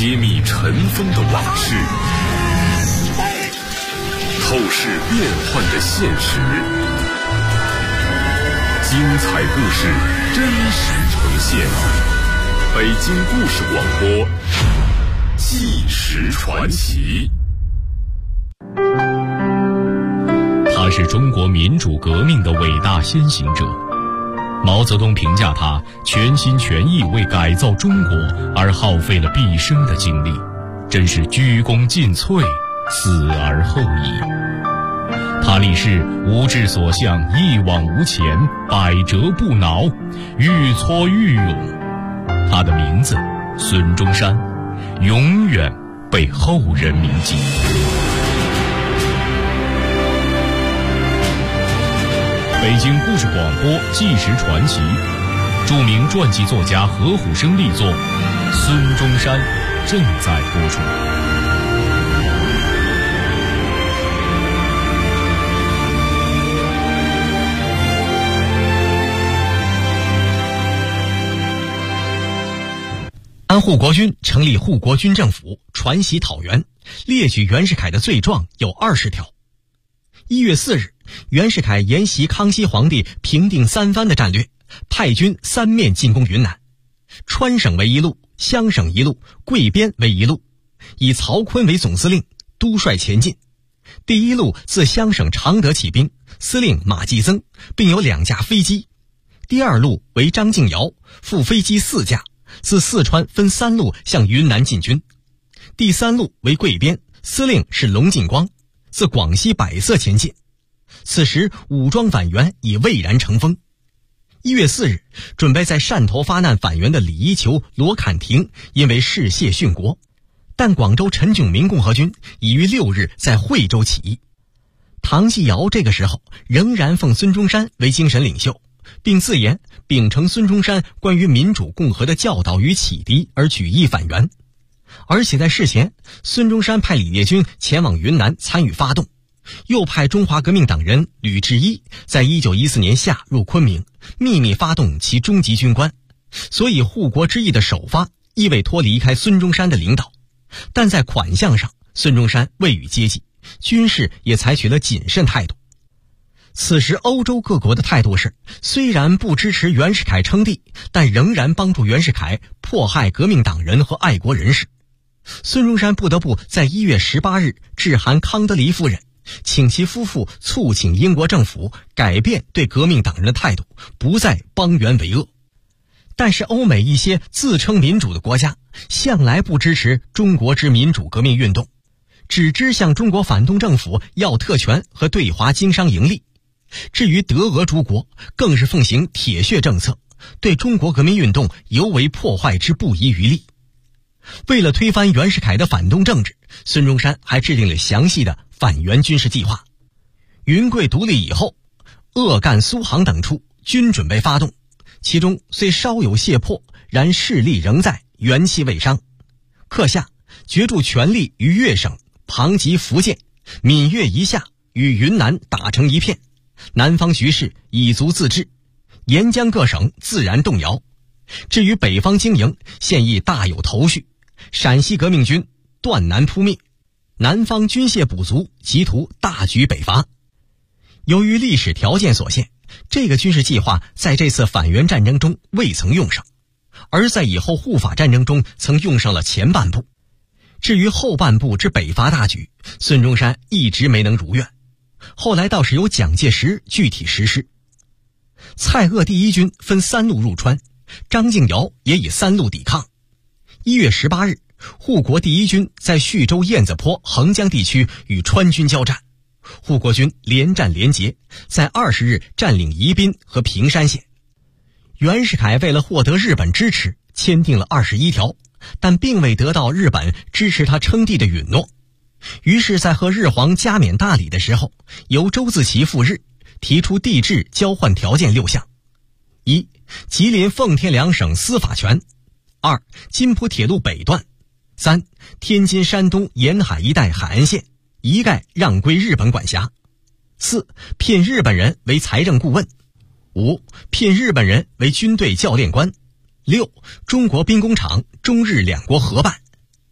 揭秘尘封的往事，透视变幻的现实，精彩故事真实呈现。北京故事广播，纪实传奇。他是中国民主革命的伟大先行者。毛泽东评价他全心全意为改造中国而耗费了毕生的精力，真是鞠躬尽瘁，死而后已。他立誓无志所向，一往无前，百折不挠，愈挫愈勇。他的名字孙中山，永远被后人铭记。北京故事广播纪实传奇，著名传记作家何虎生力作《孙中山》正在播出。 安护国军成立护国军政府，传习讨袁，列举袁世凯的罪状有20条。1月4日，袁世凯沿袭康熙皇帝平定三藩的战略，派军3面进攻云南，川省为一路，湘省一路，桂边为一路，以曹锟为总司令，督率前进。第一路自湘省常德起兵，司令马继增，并有2架飞机。第二路为张敬尧，副飞机4架，自四川分3路向云南进军。第三路为桂边，司令是龙进光，自广西百色前进。此时武装反袁已蔚然成风。1月4日，准备在汕头发难反袁的李一球、罗侃廷因为嗜血殉国，但广州陈炯明共和军已于6日在惠州起义。唐继尧这个时候仍然奉孙中山为精神领袖，并自言秉承孙中山关于民主共和的教导与启迪而举义反袁。而且在事前，孙中山派李烈钧前往云南参与发动，又派中华革命党人吕志一在1914年夏入昆明，秘密发动其终极军官。所以护国之役的首发亦未脱离开孙中山的领导，但在款项上孙中山未予接济，军事也采取了谨慎态度。此时欧洲各国的态度是，虽然不支持袁世凯称帝，但仍然帮助袁世凯迫害革命党人和爱国人士。孙中山不得不在1月18日致函康德黎夫人，请其夫妇促请英国政府改变对革命党人的态度，不再帮袁为恶。但是欧美一些自称民主的国家向来不支持中国之民主革命运动，只知向中国反动政府要特权和对华经商盈利。至于德俄诸国，更是奉行铁血政策，对中国革命运动尤为破坏之不遗余力。为了推翻袁世凯的反动政治，孙中山还制定了详细的反袁军事计划。云贵独立以后，鄂赣苏杭等处均准备发动，其中虽稍有懈迫，然势力仍在，元气未伤。刻下决注全力于粤省，旁及福建，闽粤一下与云南打成一片，南方局势以足自治，沿江各省自然动摇。至于北方经营，现亦大有头绪。陕西革命军断南扑灭，南方军械补足，企图大举北伐。由于历史条件所限，这个军事计划在这次反袁战争中未曾用上，而在以后护法战争中曾用上了前半部。至于后半部之北伐大举，孙中山一直没能如愿，后来倒是由蒋介石具体实施。蔡锷第一军分3路入川，张敬尧也以3路抵抗。1月18日，护国第一军在徐州燕子坡横江地区与川军交战，护国军连战连捷，在20日占领宜宾和平山县。袁世凯为了获得日本支持，签订了21条，但并未得到日本支持他称帝的允诺。于是在和日皇加冕大礼的时候，由周自齐赴日，提出帝制交换条件6项： 1. 吉林奉天2省司法权； 2. 津浦铁路北段； 3. 天津山东沿海一带海岸线一概让归日本管辖； 4. 聘日本人为财政顾问； 5. 聘日本人为军队教练官； 6. 中国兵工厂中日2国合办；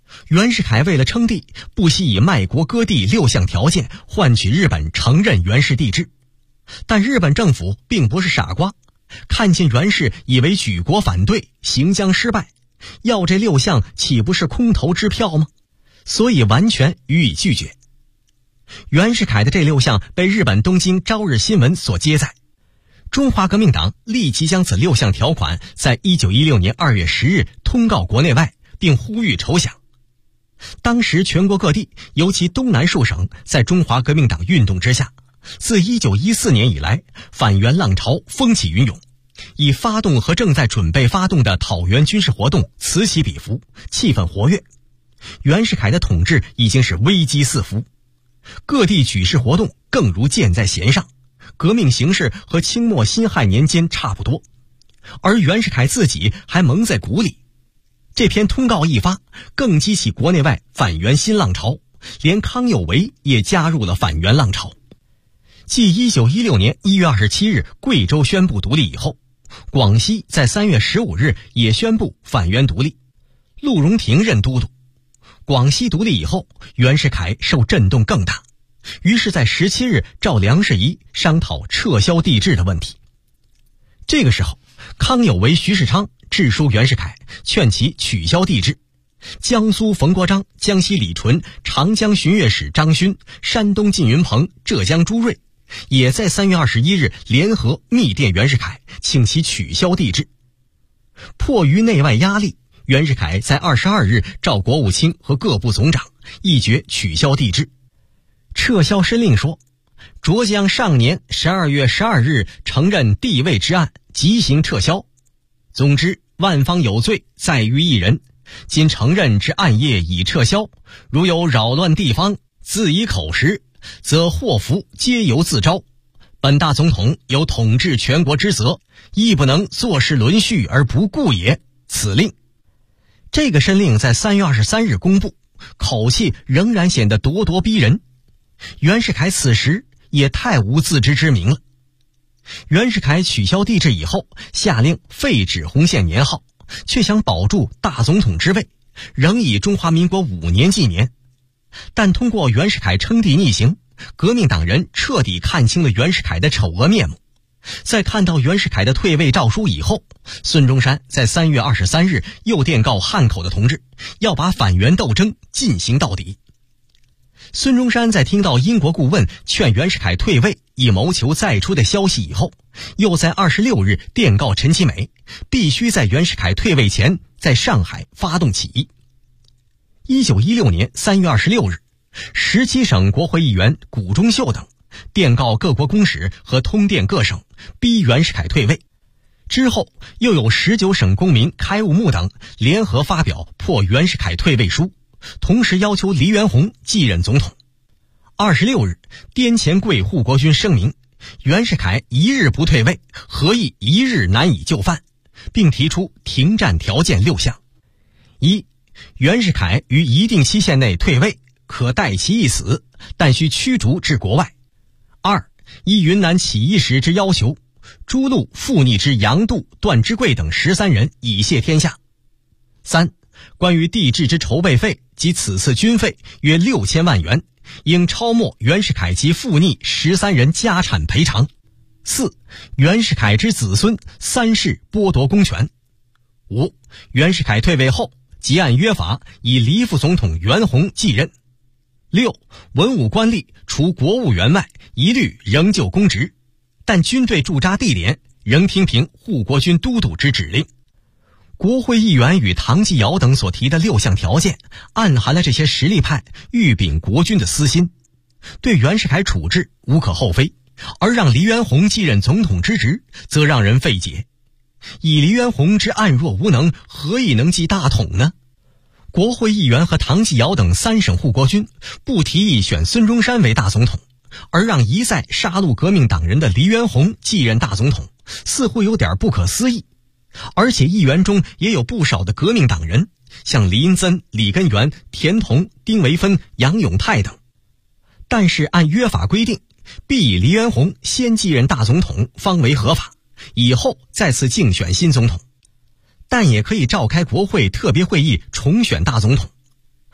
袁世凯为了称帝，不惜以卖国割地6项条件换取日本承认袁氏帝制。但日本政府并不是傻瓜，看见袁氏以为举国反对，行将失败，要这6项岂不是空头支票吗？所以完全予以拒绝。袁世凯的这6项被日本东京朝日新闻所接载，中华革命党立即将此6项条款在1916年2月10日通告国内外，并呼吁筹饷。当时全国各地，尤其东南数省，在中华革命党运动之下，自1914年以来，反袁浪潮风起云涌，以发动和正在准备发动的讨袁军事活动此起彼伏，气氛活跃。袁世凯的统治已经是危机四伏，各地举事活动更如箭在弦上，革命形势和清末辛亥年间差不多，而袁世凯自己还蒙在鼓里。这篇通告一发，更激起国内外反袁新浪潮，连康有为也加入了反袁浪潮。继1916年1月27日贵州宣布独立以后，广西在3月15日也宣布反袁独立，陆荣廷任都督。广西独立以后，袁世凯受震动更大，于是在17日召梁士仪商讨撤销帝制的问题。这个时候，康有为、徐世昌致书袁世凯，劝其取消帝制。江苏冯国璋、江西李纯、长江巡阅使张勋、山东靳云鹏、浙江朱瑞也在3月21日联合密电袁世凯，请其取消帝制。迫于内外压力，袁世凯在22日召国务卿和各部总长，议决取消帝制。撤销申令说，着将上年12月12日承认帝位之案即行撤销。总之，万方有罪在于一人，今承认之案业已撤销，如有扰乱地方，自以口实，则祸福皆由自招。本大总统有统治全国之责，亦不能坐视轮序而不顾也。此令。这个申令在3月23日公布，口气仍然显得咄咄逼人。袁世凯此时也太无自知之明了。袁世凯取消帝制以后，下令废止洪宪年号，却想保住大总统之位，仍以中华民国5年纪年。但通过袁世凯称帝逆行，革命党人彻底看清了袁世凯的丑恶面目。在看到袁世凯的退位诏书以后，孙中山在3月23日又电告汉口的同志，要把反袁斗争进行到底。孙中山在听到英国顾问劝袁世凯退位以谋求再出的消息以后，又在26日电告陈其美，必须在袁世凯退位前在上海发动起义。1916年3月26日，17省国会议员谷中秀等电告各国公使和通电各省，逼袁世凯退位。之后又有19省公民开悟木等联合发表迫袁世凯退位书，同时要求黎元洪继任总统。26日，滇黔桂护国军声明，袁世凯一日不退位，何以一日难以就范，并提出停战条件6项。1. 袁世凯于一定期限内退位，可代其一死，但需驱逐至国外。2. 依云南起义时之要求，诛戮附逆之杨度、段之贵等13人，以谢天下。3. 关于帝制之筹备费及此次军费约6000万元，应超没袁世凯及附逆13人家产赔偿。4. 袁世凯之子孙3世剥夺公权。5. 袁世凯退位后，即按约法以黎副总统袁弘继任。6. 文武官吏除国务员外，一律仍旧公职，但军队驻扎地点仍听凭护国军都督之指令。国会议员与唐继尧等所提的6项条件，暗含了这些实力派欲秉国军的私心，对袁世凯处置无可厚非，而让黎元洪继任总统之职，则让人费解。以黎元洪之暗弱无能，何以能继大统呢？国会议员和唐继尧等3省护国军不提议选孙中山为大总统，而让一再杀戮革命党人的黎元洪继任大总统，似乎有点不可思议。而且议员中也有不少的革命党人，像李荫森、李根源、田同、丁惟汾、杨永泰等。但是按约法规定，必以黎元洪先继任大总统方为合法，以后再次竞选新总统。但也可以召开国会特别会议重选大总统。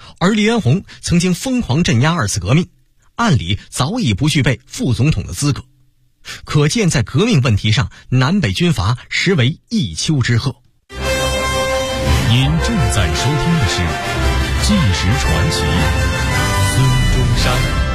而黎元洪曾经疯狂镇压2次革命，按理早已不具备副总统的资格。可见在革命问题上，南北军阀实为一丘之貉。 您正在收听的是《纪实传奇》，孙中山。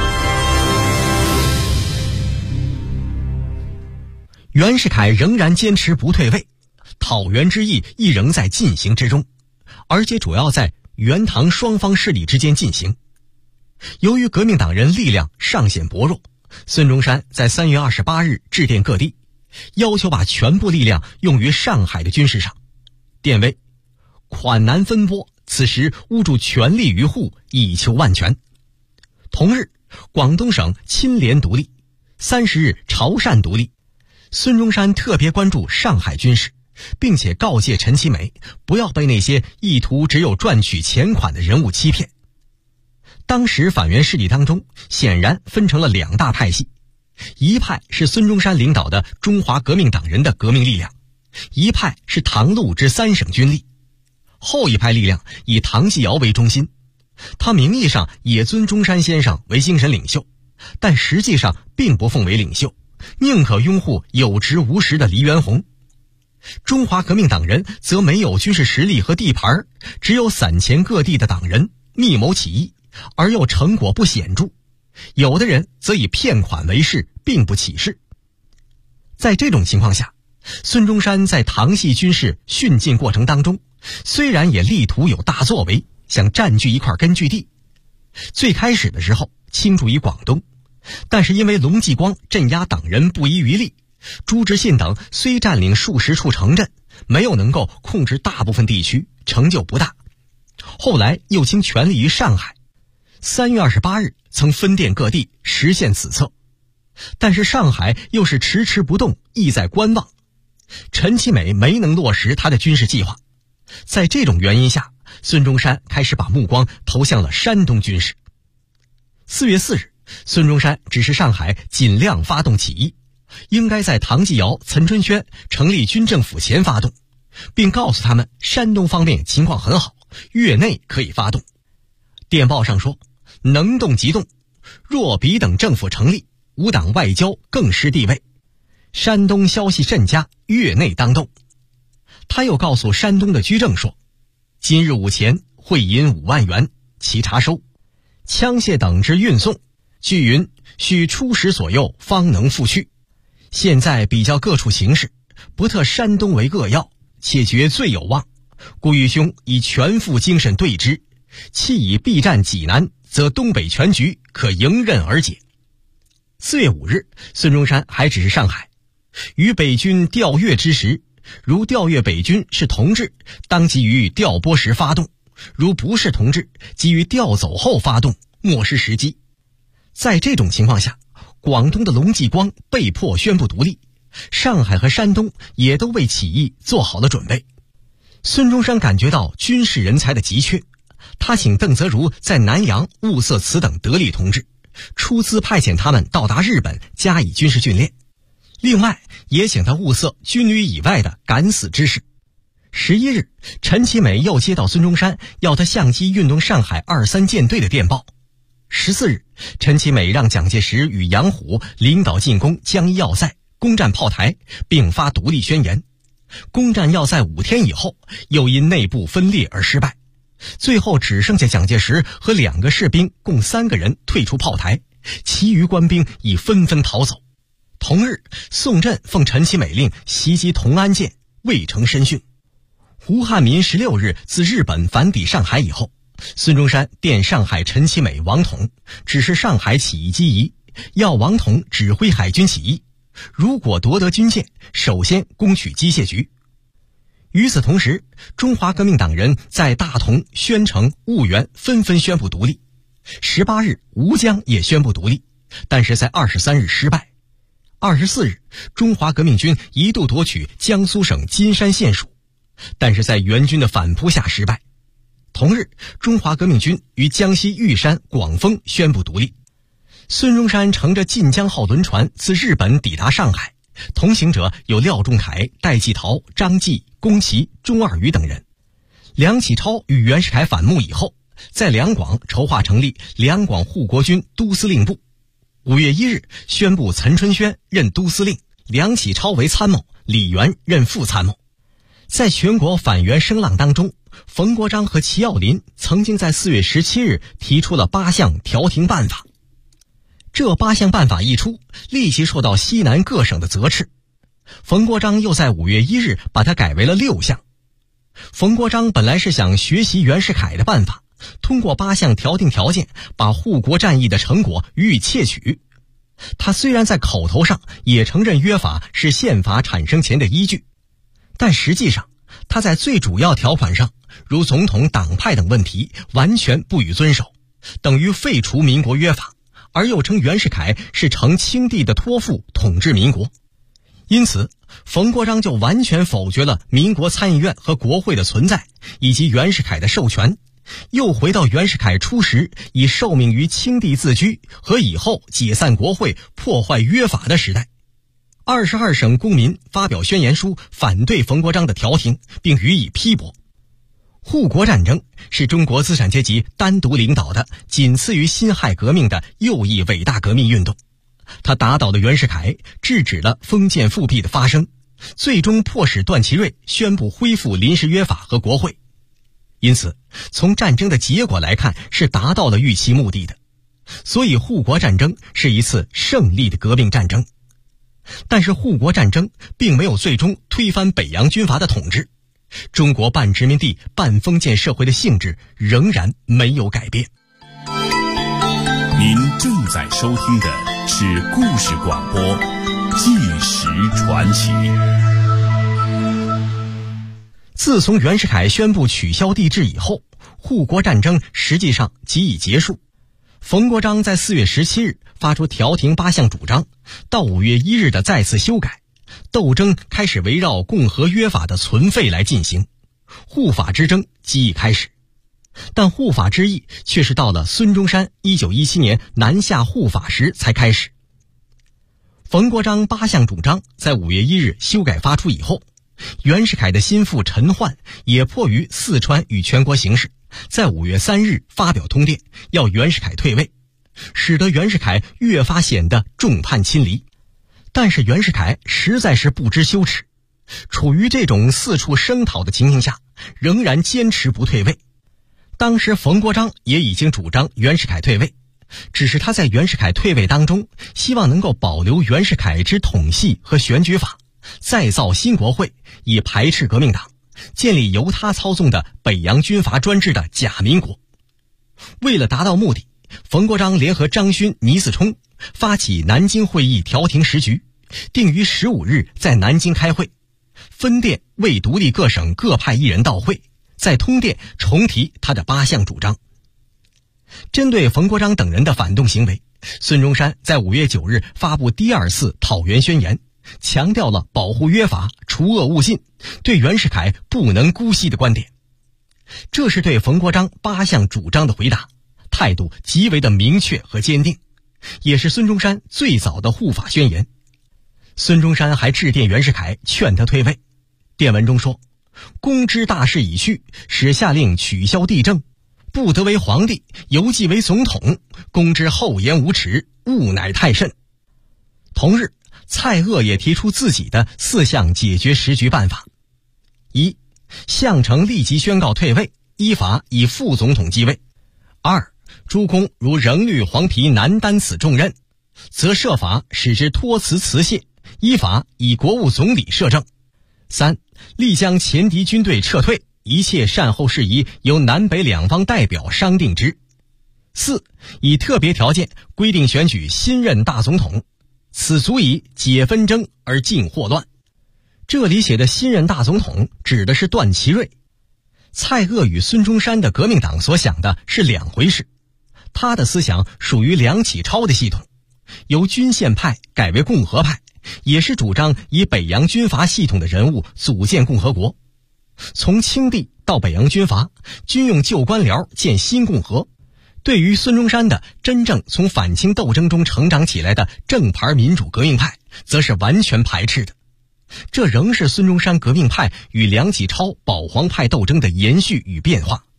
袁世凯仍然坚持不退位，讨袁之役亦仍在进行之中，而且主要在袁唐双方势力之间进行。由于革命党人力量尚显薄弱，孙中山在3月28日致电各地，要求把全部力量用于上海的军事上。电为：款难分拨，此时务助全力于沪，以求万全。同日，广东省钦廉独立，30日潮汕独立。孙中山特别关注上海军事，并且告诫陈其美不要被那些意图只有赚取钱款的人物欺骗。当时反袁势力当中显然分成了2大派系，一派是孙中山领导的中华革命党人的革命力量，一派是唐陆之3省军力。后一派力量以唐继尧为中心，他名义上也尊中山先生为精神领袖，但实际上并不奉为领袖，宁可拥护有职无实的黎元洪。中华革命党人则没有军事实力和地盘，只有散钱各地的党人密谋起义，而又成果不显著，有的人则以骗款为事，并不起事。在这种情况下，孙中山在唐系军事训进过程当中，虽然也力图有大作为，想占据一块根据地。最开始的时候倾注于广东，但是因为龙继光镇压党人不遗余力，朱执信等虽占领数十处城镇，没有能够控制大部分地区，成就不大。后来又倾全力于上海，3月28日曾分电各地实现此策，但是上海又是迟迟不动，意在观望。陈其美没能落实他的军事计划，在这种原因下，孙中山开始把目光投向了山东军事。4月4日，孙中山指示上海尽量发动起义，应该在唐继尧、岑春轩成立军政府前发动，并告诉他们山东方面情况很好，月内可以发动。电报上说，能动即动，若彼等政府成立，吾党外交更失地位，山东消息甚佳，月内当动。他又告诉山东的居正说，今日午前会银5万元，其查收，枪械等之运送，据云需初10左右方能复去。现在比较各处形势，不特山东为扼要，且觉最有望，故欲兄以全副精神对之，弃以避战济南，则东北全局可迎刃而解。4月5日，孙中山还指示上海，于北军调阅之时，如调阅北军是同志，当即于调拨时发动；如不是同志，即于调走后发动，莫失时机。在这种情况下，广东的龙继光被迫宣布独立，上海和山东也都为起义做好了准备。孙中山感觉到军事人才的急缺，他请邓泽如在南洋物色此等得力同志，出资派遣他们到达日本加以军事训练。另外也请他物色军旅以外的敢死之士。11日，陈其美又接到孙中山要他相机运动上海23舰队的电报。14日，陈其美让蒋介石与杨虎领导进攻江一要塞，攻占炮台，并发独立宣言。攻占要塞5天以后，又因内部分裂而失败，最后只剩下蒋介石和2个士兵共3个人退出炮台，其余官兵已纷纷逃走。同日，宋震奉陈其美令袭击同安舰，未成审讯。胡汉民16日自日本返抵上海以后，孙中山电上海陈其美、王统，指示上海起义机宜，要王统指挥海军起义，如果夺得军舰，首先攻取机械局。与此同时，中华革命党人在大同、宣城、婺源纷纷宣布独立。18日，吴江也宣布独立，但是在23日失败。24日，中华革命军一度夺取江苏省金山县属，但是在援军的反扑下失败。同日，中华革命军于江西玉山、广丰宣布独立。孙中山乘着晋江号轮船自日本抵达上海，同行者有廖仲恺、戴季陶、张继、宫崎、钟二余等人。梁启超与袁世凯反目以后， 在两广筹划成立两广护国军都司令部。5月1日宣布岑春轩任都司令，梁启超为参谋，李元任副参谋。在全国反袁声浪当中，冯国璋和齐耀林曾经在4月17日提出了8项调停办法。这8项办法一出，立即受到西南各省的责斥。冯国璋又在5月1日把它改为了6项。冯国璋本来是想学习袁世凯的办法，通过8项调停条件把护国战役的成果予以窃取。他虽然在口头上也承认约法是宪法产生前的依据，但实际上他在最主要条款上，如总统党派等问题完全不予遵守，等于废除民国约法，而又称袁世凯是承清帝的托付统治民国。因此冯国璋就完全否决了民国参议院和国会的存在，以及袁世凯的授权，又回到袁世凯初时以受命于清帝自居和以后解散国会破坏约法的时代。22省公民发表宣言书反对冯国璋的调停，并予以批驳。护国战争是中国资产阶级单独领导的仅次于辛亥革命的右翼伟大革命运动，它打倒了袁世凯，制止了封建复辟的发生，最终迫使段祺瑞宣布恢复临时约法和国会。因此从战争的结果来看，是达到了预期目的的，所以护国战争是一次胜利的革命战争。但是护国战争并没有最终推翻北洋军阀的统治，中国半殖民地半封建社会的性质仍然没有改变。 您正在收听的是故事广播《纪实传奇》。 自从袁世凯宣布取消帝制以后，护国战争实际上即已结束。冯国璋在4月17日发出调停8项主张，到5月1日的再次修改，斗争开始围绕共和约法的存废来进行，护法之争即已开始。但护法之役却是到了孙中山1917年南下护法时才开始。冯国璋8项主张在5月1日修改发出以后，袁世凯的心腹陈奂也迫于四川与全国形势，在5月3日发表通电，要袁世凯退位，使得袁世凯越发显得众叛亲离。但是袁世凯实在是不知羞耻，处于这种四处声讨的情形下，仍然坚持不退位。当时冯国璋也已经主张袁世凯退位，只是他在袁世凯退位当中，希望能够保留袁世凯之统系和选举法，再造新国会，以排斥革命党，建立由他操纵的北洋军阀专制的假民国。为了达到目的，冯国璋联合张勋、倪嗣冲发起南京会议调停时局，定于15日在南京开会，分电为独立各省各派1人到会，在通电重提他的8项主张。针对冯国璋等人的反动行为，孙中山在5月9日发布第2次讨袁宣言，强调了保护约法、除恶务尽，对袁世凯不能姑息的观点。这是对冯国璋8项主张的回答，态度极为的明确和坚定，也是孙中山最早的护法宣言。孙中山还致电袁世凯劝他退位，电文中说：公知大势已去，使下令取消帝政，不得为皇帝，犹继为总统，公知厚颜无耻，误乃太甚。同日，蔡锷也提出自己的4项解决时局办法：一、项城立即宣告退位，依法以副总统继位；二、诸公如仍虑黄皮难担此重任，则设法使之托辞辞谢，依法以国务总理摄政；三、立将前敌军队撤退，一切善后事宜由南北两方代表商定之；四、以特别条件规定选举新任大总统，此足以解纷争而尽祸乱。这里写的新任大总统指的是段祺瑞。蔡锷与孙中山的革命党所想的是两回事，他的思想属于梁启超的系统，由军宪派改为共和派，也是主张以北洋军阀系统的人物组建共和国。从清帝到北洋军阀，均用旧官僚建新共和。对于孙中山的真正从反清斗争中成长起来的正牌民主革命派，则是完全排斥的。这仍是孙中山革命派与梁启超保皇派斗争的延续与变化。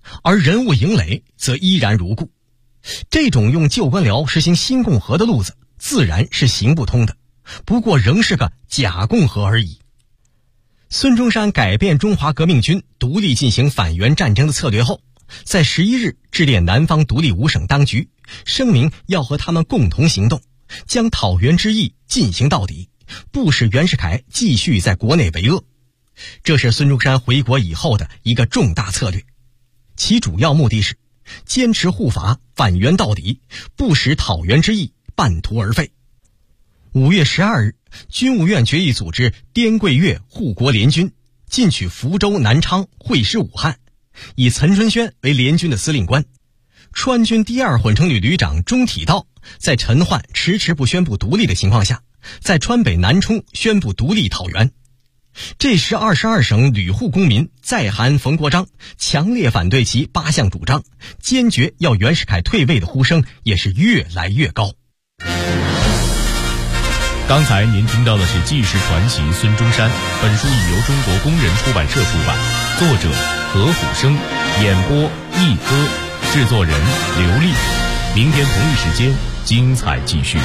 而人物营垒则依然如故。这种用旧官僚实行新共和的路子自然是行不通的，不过仍是个假共和而已。孙中山改变中华革命军独立进行反袁战争的策略后，在11日致电南方独立5省当局，声明要和他们共同行动，将讨袁之役进行到底，不使袁世凯继续在国内为恶。这是孙中山回国以后的一个重大策略，其主要目的是坚持护法反袁到底，不使讨袁之役半途而废。5月12日，军务院决议组织滇桂粤护国联军，进取福州、南昌，会师武汉，以岑春轩为联军的司令官。川军第2混成旅旅长钟体道在陈焕迟迟不宣布独立的情况下，在川北南充宣布独立讨袁。这时22省旅沪公民再函冯国璋，强烈反对其8项主张，坚决要袁世凯退位的呼声也是越来越高。 刚才您听到的是纪实传奇孙中山，本书已由中国工人出版社出版，作者何虎生，演播一歌，制作人刘丽。明天同一时间精彩继续。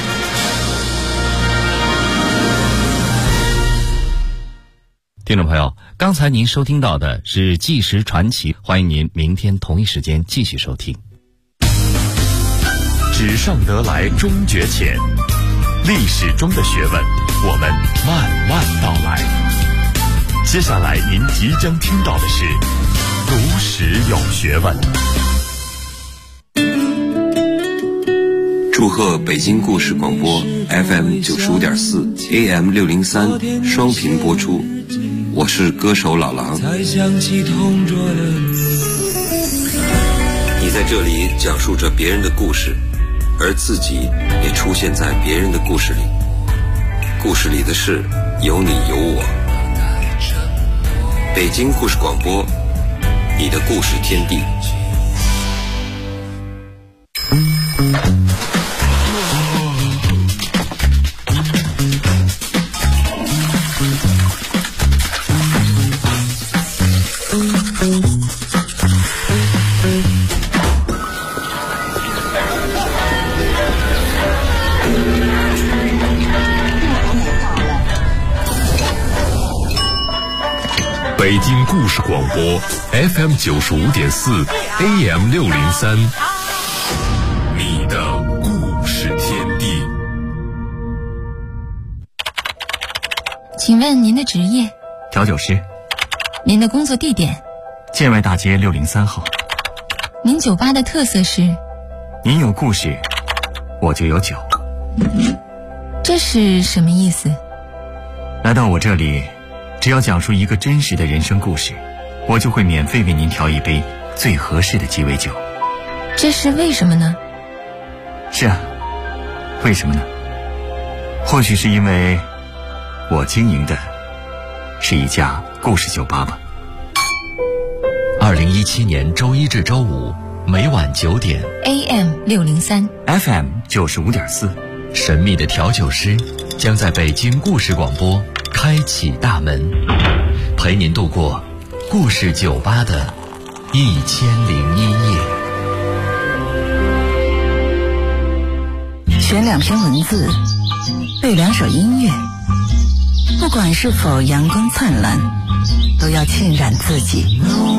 听众朋友，刚才您收听到的是纪实传奇，欢迎您明天同一时间继续收听。 纸上得来终觉浅，历史中的学问，我们慢慢道来。接下来您即将听到的是读史有学问。 祝贺北京故事广播 FM 95.4 AM 603双频播出，我是歌手老狼。你在这里讲述着别人的故事，而自己也出现在别人的故事里，故事里的事有你有我。北京故事广播，你的故事天地。 北京故事广播 FM 95.4 AM 603，你的故事天地。 请问您的职业？ 调酒师。 您的工作地点？ 建外大街603号。 您酒吧的特色是？ 您有故事，我就有酒。 这是什么意思？ 来到我这里，只要讲述一个真实的人生故事，我就会免费为您调一杯最合适的鸡尾酒。 这是为什么呢？ 是啊，为什么呢？或许是因为我经营的是一家故事酒吧吧。 2017年周一至周五每晚9点 AM 603 FM 95.4， 神秘的调酒师将在北京故事广播开启大门，陪您度过故事酒吧的1001夜。 选2篇文字，背2首音乐，不管是否阳光灿烂，都要浸染自己。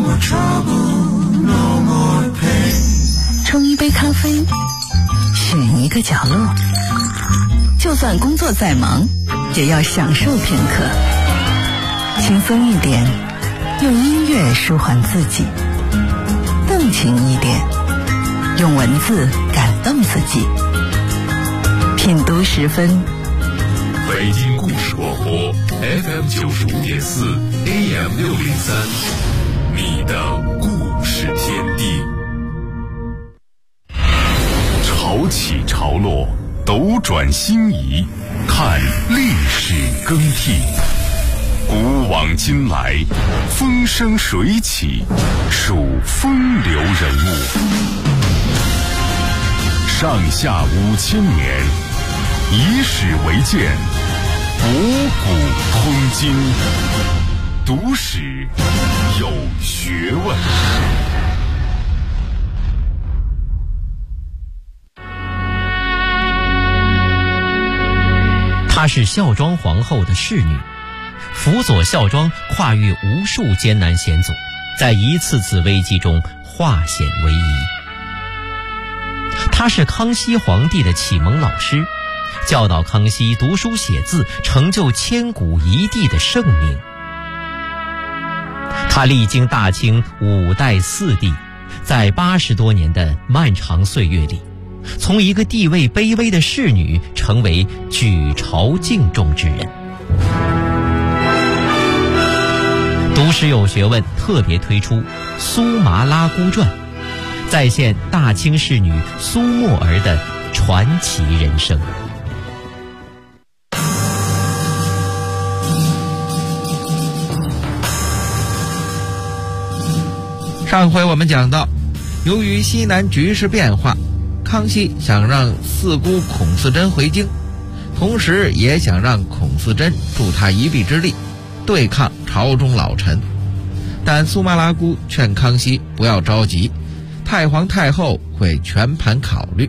冲一杯咖啡，选一个角落，就算工作再忙，也要享受片刻。轻松一点，用音乐舒缓自己；动情一点，用文字感动自己。品读10分。 北京故事广播 FM 95.4 AM 603，你的故事天地。潮起潮落，斗转星移，看历史更替。古往今来，风生水起，数风流人物。上下5000年，以史为鉴，博古通今。读史有学问。 她是孝庄皇后的侍女，辅佐孝庄跨越无数艰难险阻，在一次次危机中化险为夷。她是康熙皇帝的启蒙老师，教导康熙读书写字，成就千古一帝的盛名。她历经大清5代4帝，在80多年的漫长岁月里，从一个地位卑微的侍女成为举朝敬重之人。读史有学问特别推出《苏麻拉姑传》，再现大清侍女苏沫儿的传奇人生。 上回我们讲到，由于西南局势变化，康熙想让四姑孔四珍回京，同时也想让孔四珍助他一臂之力，对抗朝中老臣。但苏麻拉姑劝康熙不要着急，太皇太后会全盘考虑。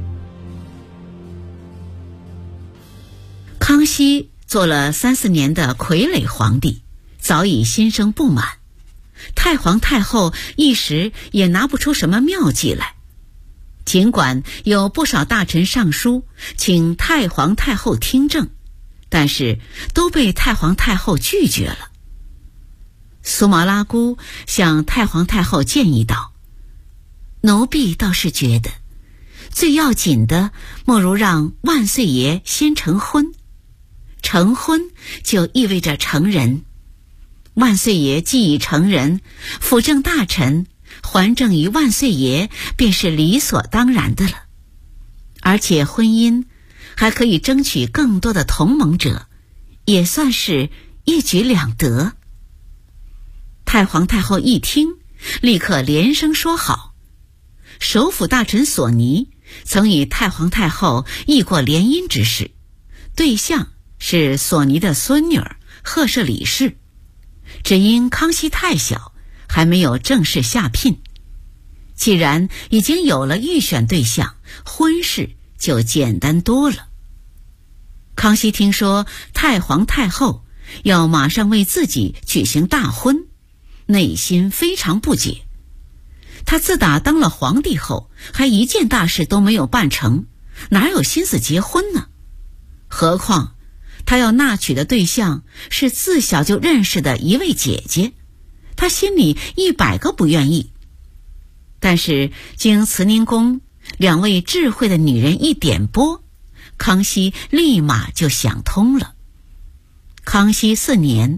康熙做了3、4年的傀儡皇帝，早已心生不满。太皇太后一时也拿不出什么妙计来，尽管有不少大臣上书请太皇太后听政，但是都被太皇太后拒绝了。苏麻拉姑向太皇太后建议道：奴婢倒是觉得最要紧的莫如让万岁爷先成婚，成婚就意味着成人，万岁爷既已成人，辅政大臣还政于万岁爷便是理所当然的了。而且婚姻还可以争取更多的同盟者，也算是一举两得。太皇太后一听，立刻连声说好。首辅大臣索尼曾与太皇太后议过联姻之事，对象是索尼的孙女儿赫舍里氏，只因康熙太小，还没有正式下聘。既然已经有了预选对象，婚事就简单多了。康熙听说太皇太后要马上为自己举行大婚，内心非常不解。他自打当了皇帝后，还一件大事都没有办成，哪有心思结婚呢？何况他要纳娶的对象是自小就认识的一位姐姐，他心里100个不愿意。但是经慈宁宫2位智慧的女人一点拨，康熙立马就想通了。康熙4年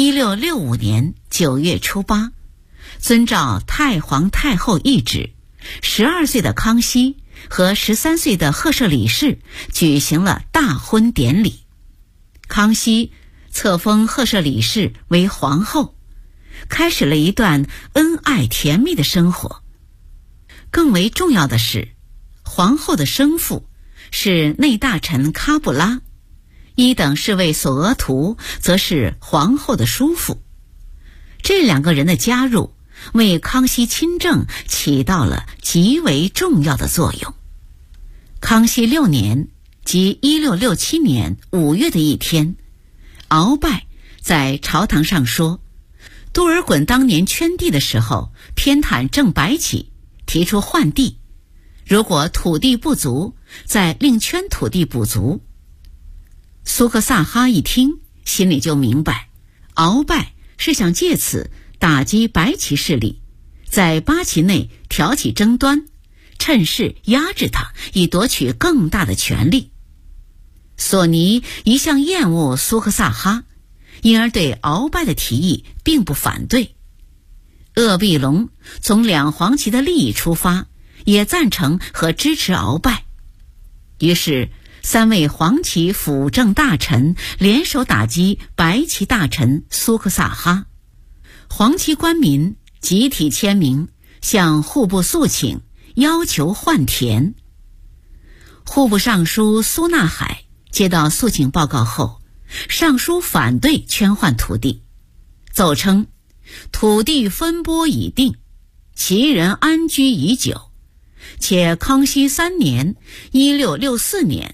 1665年9月初8，遵照太皇太后懿旨，12岁的康熙和13岁的赫舍里氏举行了大婚典礼。康熙册封赫舍里氏为皇后，开始了一段恩爱甜蜜的生活。更为重要的是，皇后的生父是内大臣喀布拉，1等侍卫索额图则是皇后的叔父。这2个人的加入，为康熙亲政起到了极为重要的作用。康熙6年，即1667年5月的一天，鳌拜在朝堂上说，多尔衮当年圈地的时候，偏袒正白起，提出换地，如果土地不足，再另圈土地补足。苏克萨哈一听，心里就明白，鳌拜是想借此打击白起势力，在八旗内挑起争端，趁势压制他，以夺取更大的权力。索尼一向厌恶苏克萨哈，因而对鳌拜的提议并不反对。鄂必隆从2黄旗的利益出发，也赞成和支持鳌拜。于是3位黄旗辅政大臣联手打击白旗大臣苏克萨哈，黄旗官民集体签名向户部诉请，要求换田。户部尚书苏纳海接到诉请报告后，上书反对圈换土地，奏称土地分拨已定，其人安居已久，且康熙3年1664年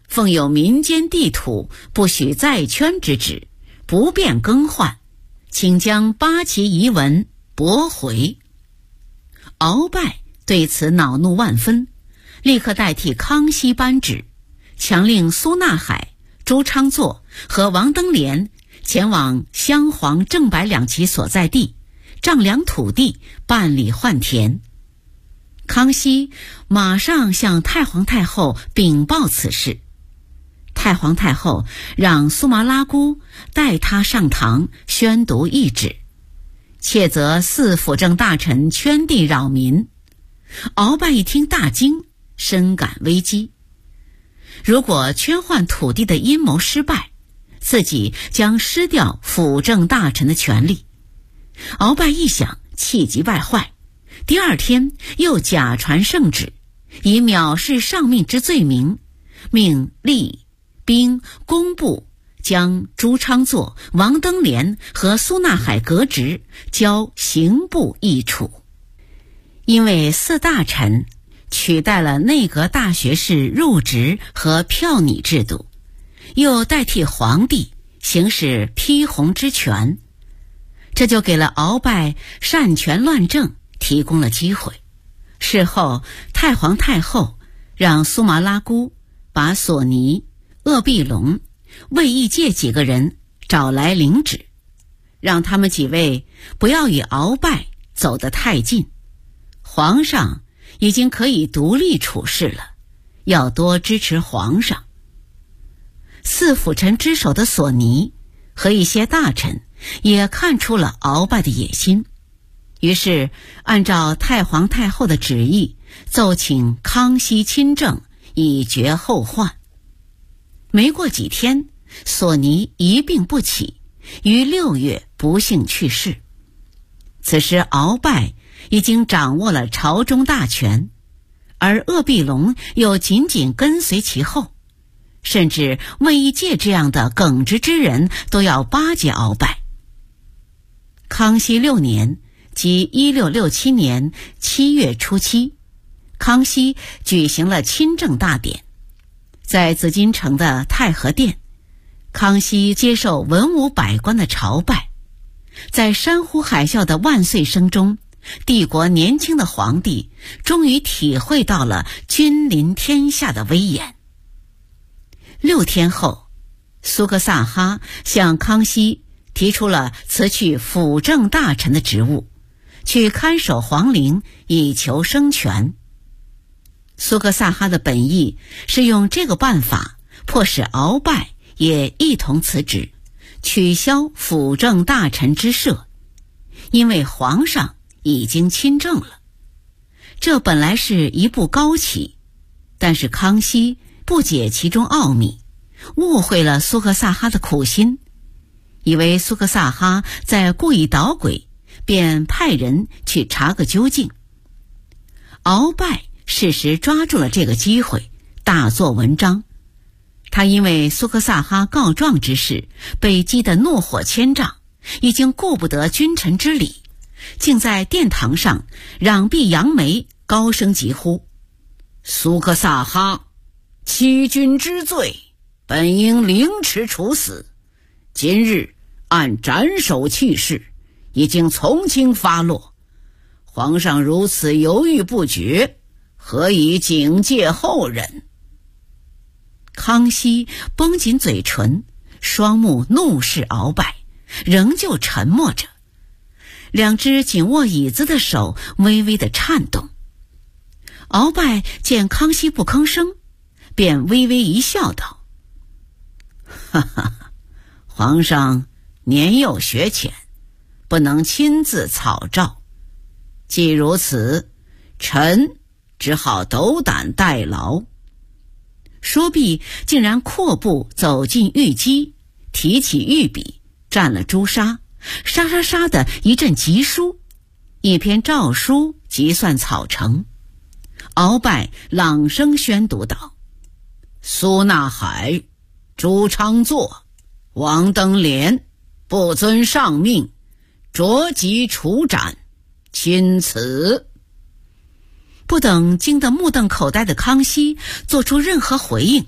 奉有民间地土不许再圈之旨，不便更换，请将八旗遗文驳回。鳌拜对此恼怒万分，立刻代替康熙颁旨，强令苏纳海、朱昌祚和王登联前往镶黄、正白两旗所在地丈量土地，办理换田。康熙马上向太皇太后禀报此事，太皇太后让苏麻拉姑代他上堂宣读懿旨，切责四辅政大臣圈地扰民。鳌拜一听大惊，深感危机。如果圈换土地的阴谋失败，自己将失掉辅政大臣的权利。鳌拜一想，气急败坏，第二天又假传圣旨，以藐视上命之罪名，命吏、兵、工部将朱昌祚、王登联和苏纳海革职，交刑部议处。因为四大臣取代了内阁大学士入职和票拟制度，又代替皇帝行使批红之权，这就给了鳌拜擅权乱政提供了机会。事后太皇太后让苏麻拉姑把索尼、鄂必隆、卫懿介几个人找来领旨，让他们几位不要与鳌拜走得太近，皇上已经可以独立处事了，要多支持皇上。四辅臣之首的索尼和一些大臣也看出了鳌拜的野心，于是按照太皇太后的旨意，奏请康熙亲政，以绝后患。没过几天，索尼一病不起，于6月不幸去世。此时鳌拜已经掌握了朝中大权，而鄂必隆又紧紧跟随其后，甚至卫懿介这样的耿直之人都要巴结鳌拜。康熙6年，即1667年7月初7，康熙举行了亲政大典。在紫禁城的太和殿，康熙接受文武百官的朝拜，在山呼海啸的万岁声中，帝国年轻的皇帝终于体会到了君临天下的威严。6天后，苏克萨哈向康熙提出了辞去辅政大臣的职务，去看守皇陵，以求生权。苏克萨哈的本意是用这个办法迫使鳌拜也一同辞职，取消辅政大臣之赦，因为皇上已经亲政了。这本来是一步高棋，但是康熙不解其中奥秘，误会了苏克萨哈的苦心，以为苏克萨哈在故意捣鬼，便派人去查个究竟。鳌拜适时抓住了这个机会，大做文章。他因为苏克萨哈告状之事被激得怒火千丈，已经顾不得君臣之礼，竟在殿堂上攘臂扬眉，高声疾呼：苏克萨哈欺君之罪，本应凌迟处死，今日按斩首弃市，已经从轻发落，皇上如此犹豫不决，何以警戒后人？康熙绷紧嘴唇，双目怒视鳌拜，仍旧沉默着，两只紧握椅子的手微微的颤动。鳌拜见康熙不吭声，便微微一笑道：哈哈，皇上年幼学浅，不能亲自草诏，既如此，臣只好斗胆代劳。说毕，竟然阔步走进御机，提起御笔，蘸了朱砂，沙沙沙的一阵疾书，一篇诏书即算草成。鳌拜朗声宣读道：苏纳海、朱昌祚、王登联不遵上命，着即处斩，钦此。不等惊得目瞪口呆的康熙做出任何回应，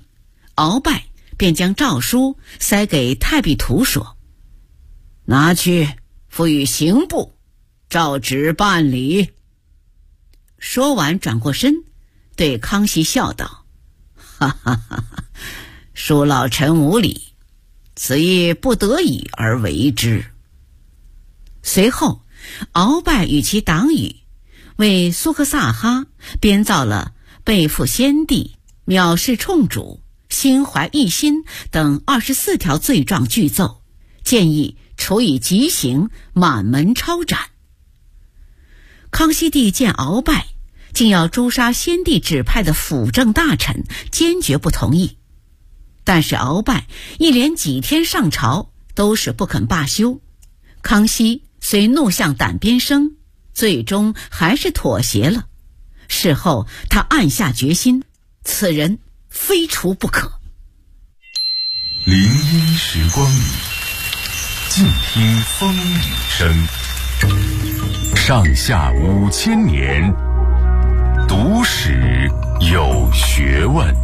鳌拜便将诏书塞给太弼图说：“拿去付与刑部，照旨办理。”说完转过身对康熙笑道：“哈哈哈哈，恕老臣无礼，此亦不得已而为之。”随后鳌拜与其党羽为苏克萨哈编造了背负先帝、藐视冲主、心怀异心等24条罪状具奏，建议处以极刑，满门抄斩。康熙帝见鳌拜竟要诛杀先帝指派的辅政大臣，坚决不同意。但是鳌拜一连几天上朝都是不肯罢休，康熙虽怒向胆边生，最终还是妥协了。事后他暗下决心，此人非除不可。 林荫时光里，静听风雨声。上下5000年，读史有学问。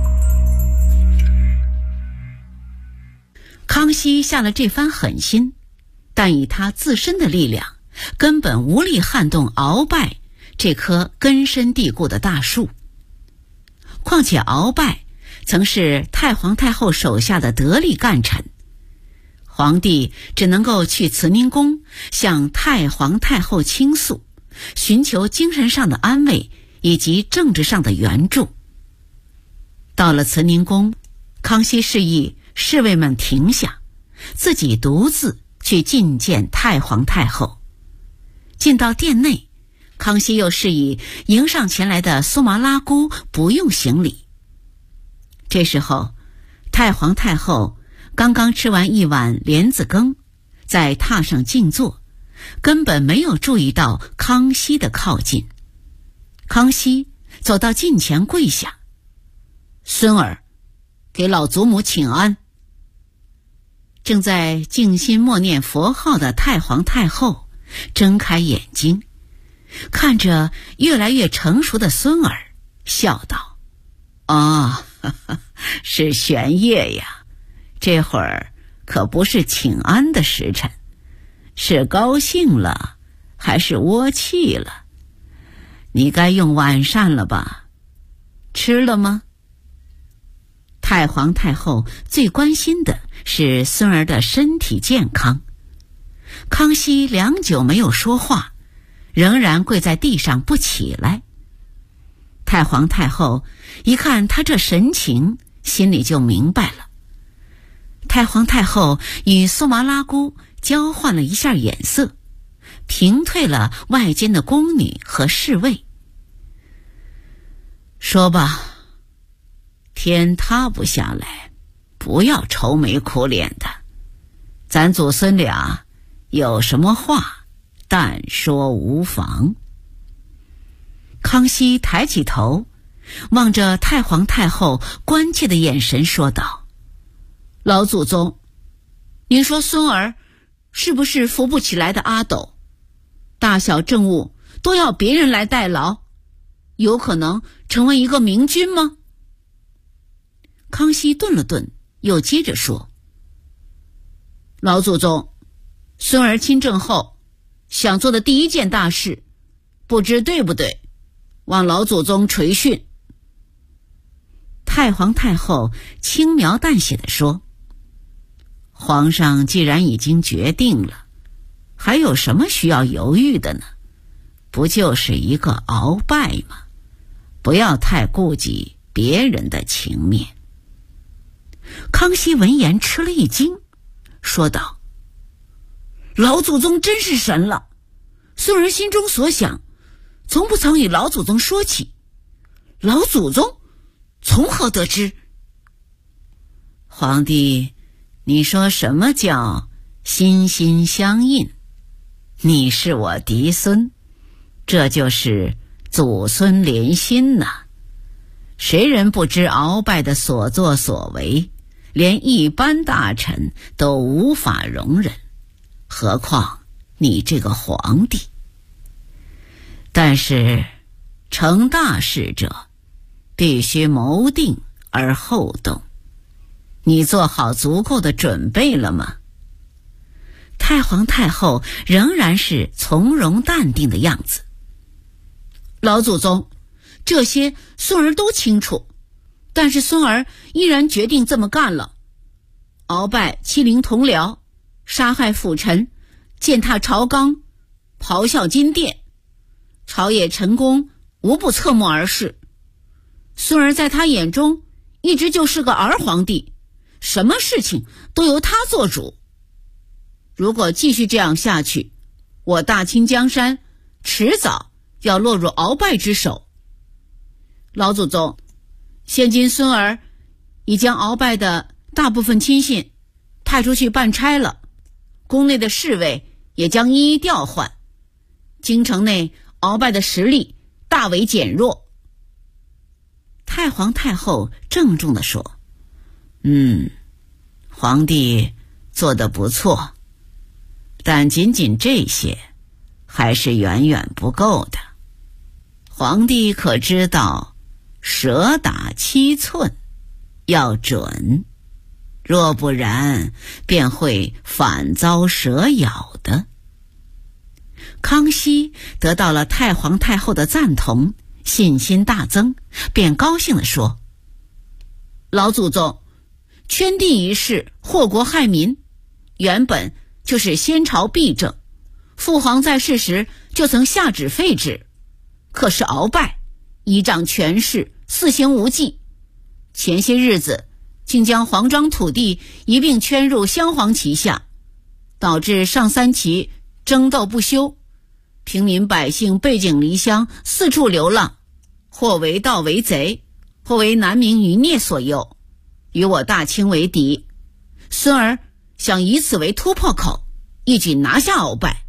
康熙下了这番狠心，但以他自身的力量，根本无力撼动鳌拜这棵根深蒂固的大树。况且鳌拜曾是太皇太后手下的得力干臣，皇帝只能够去慈宁宫向太皇太后倾诉，寻求精神上的安慰以及政治上的援助。到了慈宁宫，康熙示意侍卫们停下，自己独自去觐见太皇太后。进到殿内，康熙又示意迎上前来的苏麻拉姑不用行礼。这时候太皇太后刚刚吃完一碗莲子羹，在榻上静坐，根本没有注意到康熙的靠近。康熙走到近前跪下：“孙儿，给老祖母请安。”正在静心默念佛号的太皇太后睁开眼睛，看着越来越成熟的孙儿，笑道：“啊，是玄烨呀，这会儿可不是请安的时辰，是高兴了还是窝气了？你该用晚膳了吧？吃了吗？”太皇太后最关心的是孙儿的身体健康。康熙良久没有说话，仍然跪在地上不起来。太皇太后一看他这神情，心里就明白了。太皇太后与苏麻拉姑交换了一下眼色，平退了外间的宫女和侍卫。说吧，天塌不下来，不要愁眉苦脸的，咱祖孙俩有什么话但说无妨。康熙抬起头，望着太皇太后关切的眼神说道：“老祖宗，您说孙儿是不是扶不起来的阿斗？大小政务都要别人来代劳，有可能成为一个明君吗？”康熙顿了顿，又接着说：“老祖宗，孙儿亲政后想做的第一件大事，不知对不对，望老祖宗垂训。”太皇太后轻描淡写地说：“皇上既然已经决定了，还有什么需要犹豫的呢？不就是一个鳌拜吗？不要太顾及别人的情面。”康熙闻言吃了一惊，说道：“老祖宗真是神了，孙儿心中所想从不曾与老祖宗说起，老祖宗从何得知？”皇帝，你说什么叫心心相印？你是我嫡孙，这就是祖孙连心呐。谁人不知鳌拜的所作所为，连一般大臣都无法容忍，何况你这个皇帝。但是成大事者必须谋定而后动， 你做好足够的准备了吗？太皇太后仍然是从容淡定的样子。老祖宗，这些孙儿都清楚，但是孙儿依然决定这么干了。鳌拜欺凌同僚，杀害辅臣，践踏朝纲，咆哮金殿，朝野臣工无不侧目而视。孙儿在他眼中一直就是个儿皇帝，什么事情都由他做主。如果继续这样下去，我大清江山迟早要落入鳌拜之手。老祖宗，现今孙儿已将鳌拜的大部分亲信派出去办差了，宫内的侍卫也将一一调换，京城内鳌拜的实力大为减弱。太皇太后郑重地说：皇帝做得不错，但仅仅这些还是远远不够的。皇帝可知道，蛇打7寸要准，若不然便会反遭蛇咬的。康熙得到了太皇太后的赞同，信心大增，便高兴地说：老祖宗，圈地一事祸国害民，原本就是先朝弊政，父皇在世时就曾下旨废止。可是鳌拜依仗权势，肆行无忌，前些日子竟将黄庄土地一并圈入镶黄旗下，导致上3旗争斗不休，平民百姓背井离乡，四处流浪，或为盗为贼，或为难民余孽所诱，与我大清为敌。孙儿想以此为突破口，一举拿下鳌拜。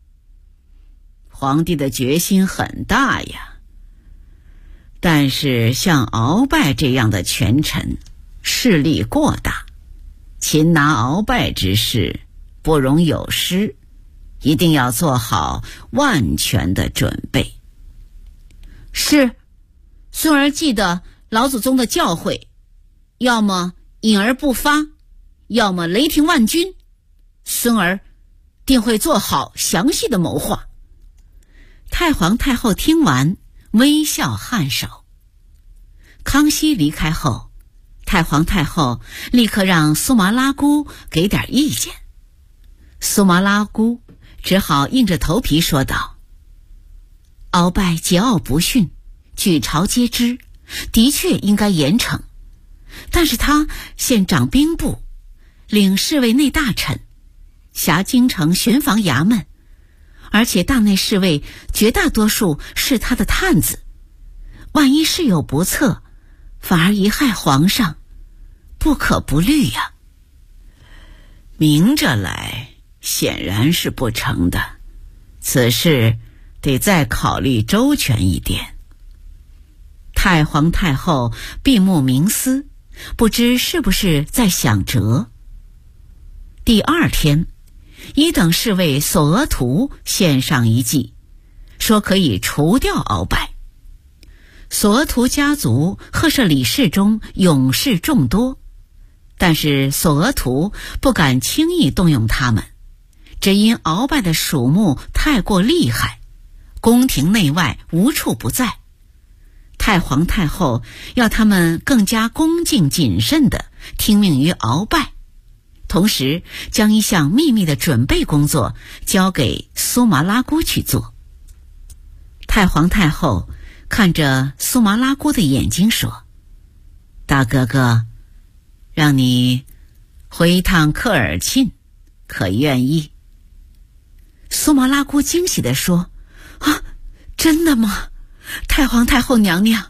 皇帝的决心很大呀，但是像鳌拜这样的权臣势力过大，擒拿鳌拜之事不容有失，一定要做好万全的准备。是，孙儿记得老祖宗的教诲，要么隐而不发，要么雷霆万钧。孙儿定会做好详细的谋划。太皇太后听完，微笑颔首。康熙离开后，太皇太后立刻让苏麻拉姑给点意见。苏麻拉姑只好硬着头皮说道：鳌拜桀骜不驯，举朝皆知，的确应该严惩，但是他现掌兵部，领侍卫内大臣，辖京城巡防衙门，而且大内侍卫绝大多数是他的探子，万一事有不测，反而贻害皇上，不可不虑呀。明着来显然是不成的，此事得再考虑周全一点。太皇太后闭目冥思，不知是不是在想辙。第2天，一等侍卫索额图献上一计，说可以除掉鳌拜。索额图家族赫舍里氏中勇士众多，但是索额图不敢轻易动用他们，只因鳌拜的属目太过厉害，宫廷内外无处不在。太皇太后要他们更加恭敬谨慎地听命于鳌拜，同时将一项秘密的准备工作交给苏麻拉姑去做。太皇太后看着苏麻拉姑的眼睛说：大哥哥，让你回一趟科尔沁，可愿意？苏麻拉姑惊喜地说：啊，真的吗？太皇太后娘娘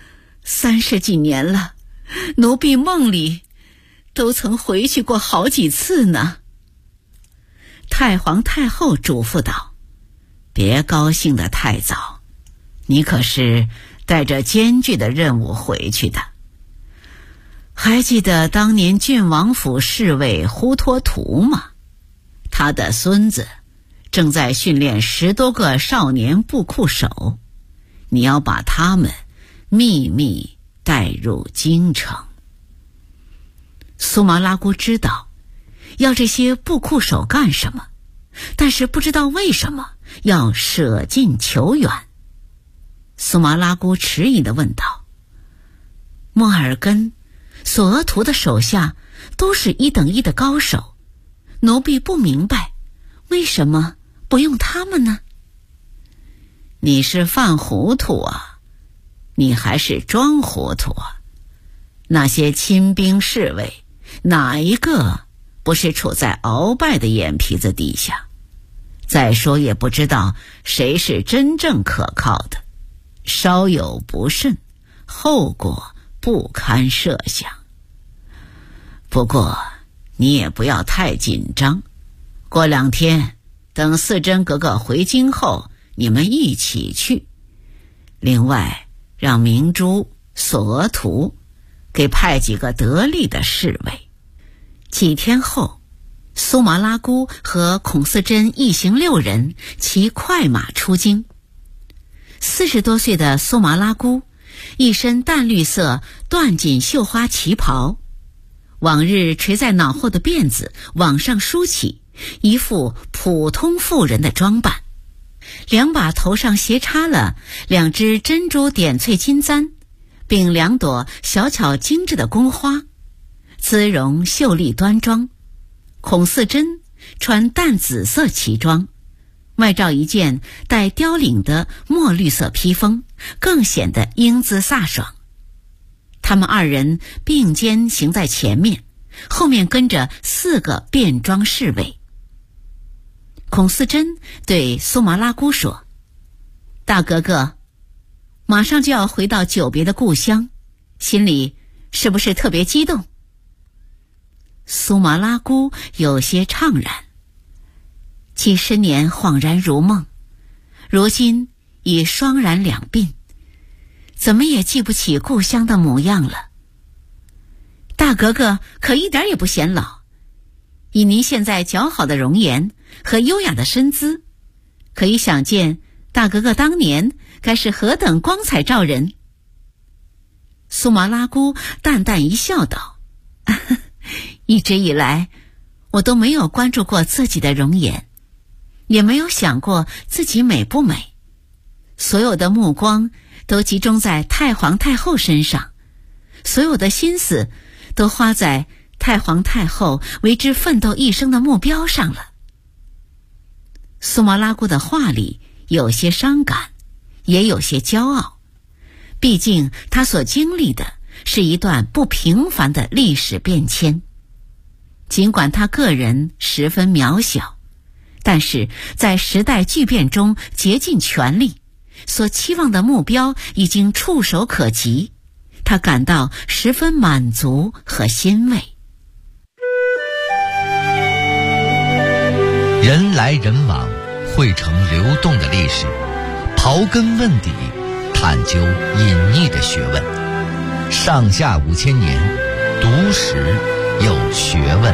，30几年了，奴婢梦里都曾回去过好几次呢。太皇太后嘱咐道：别高兴得太早，你可是带着艰巨的任务回去的。还记得当年郡王府侍卫忽托图吗？他的孙子正在训练10多个少年布库手，你要把他们秘密带入京城。 苏麻拉姑知道要这些布库手干什么，但是不知道为什么要舍近求远。苏麻拉姑迟疑地问道：莫尔根、索额图的手下都是1等1的高手，奴婢不明白为什么不用他们呢？你是犯糊涂啊，你还是装糊涂啊？那些亲兵侍卫哪一个不是处在鳌拜的眼皮子底下？再说也不知道谁是真正可靠的，稍有不慎，后果不堪设想。不过你也不要太紧张，过2天等四真格格回京后，你们一起去。另外让明珠、索额图给派几个得力的侍卫。几天后，苏麻拉姑和孔四真一行6人骑快马出京。40多岁的苏麻拉姑一身淡绿色缎锦绣花旗袍，往日垂在脑后的辫子往上梳起，一副普通妇人的装扮。2把头上斜插了2只珍珠点翠金簪，并2朵小巧精致的宫花，姿容秀丽端庄。孔四真穿淡紫色旗装，外罩一件带雕领的墨绿色披风，更显得英姿飒爽。他们2人并肩行在前面，后面跟着4个便装侍卫。孔四真对苏麻拉姑说：大格格，马上就要回到久别的故乡，心里是不是特别激动？苏麻拉姑有些怅然，几10年恍然如梦，如今已双然两鬓，怎么也记不起故乡的模样了。大格格可一点也不显老，以您现在姣好的容颜和优雅的身姿，可以想见大格格当年该是何等光彩照人。苏麻拉姑淡淡一笑道：一直以来我都没有关注过自己的容颜，也没有想过自己美不美，所有的目光都集中在太皇太后身上，所有的心思都花在太皇太后为之奋斗一生的目标上了。苏麻拉姑的话里有些伤感，也有些骄傲，毕竟她所经历的是一段不平凡的历史变迁。尽管她个人十分渺小，但是在时代巨变中竭尽全力，所期望的目标已经触手可及，她感到十分满足和欣慰。 人来人往，汇成流动的历史，刨根问底，探究隐匿的学问，上下5000年，读史有学问。